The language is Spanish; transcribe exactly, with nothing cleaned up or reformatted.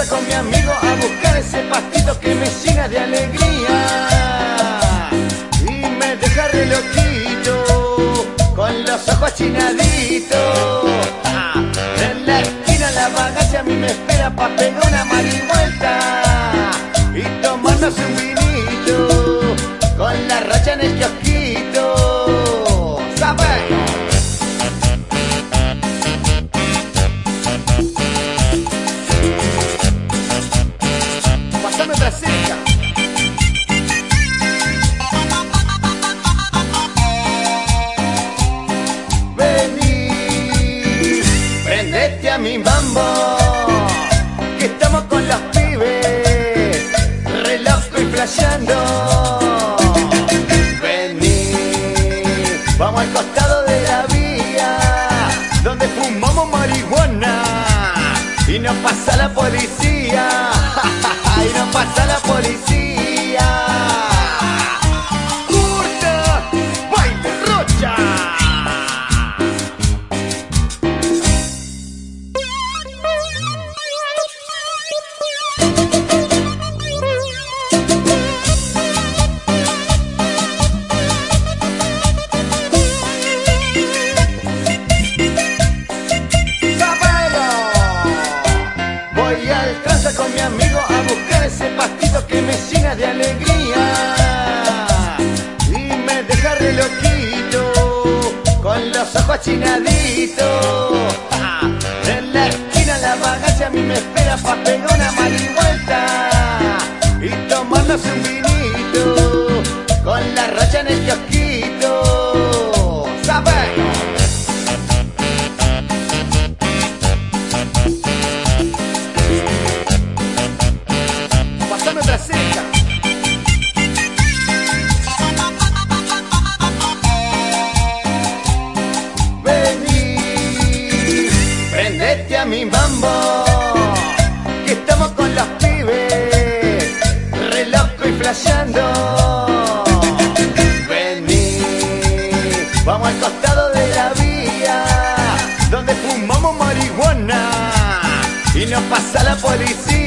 con mi amigo a buscar ese pastito que me llena de alegría y me deja re loquito, con los ojos chinaditos. Ah, en la esquina la bagacha a mí me espera pa' pegar una marihuelta y tomarnos un vinito, con la racha en el kiosquito, ¿sabes? Cerca. Vení, prendete a mi mambo, que estamos con los pibes, re loco y flasheando. Vení, vamos al costado de la vía, donde fumamos marihuana y nos pasa la policía. Y no pasa la policía. ¡Curta! ¡Baile rocha! ¡Sabelo! Voy al trance con mi amigo a buscar ese pastito que me llena de alegría y me deja re loquito, con los ojos chinaditos. Ah, en la esquina la bagacha a mí me espera pa' pegar una marihuelta y tomarnos un vinito, con la racha en el kiosquito, ¿sabes? Otra cerca. Vení, prendete a mi mambo, que estamos con los pibes, re loco y flasheando. Vení, vamos al costado de la vía, donde fumamos marihuana y nos pasa la policía.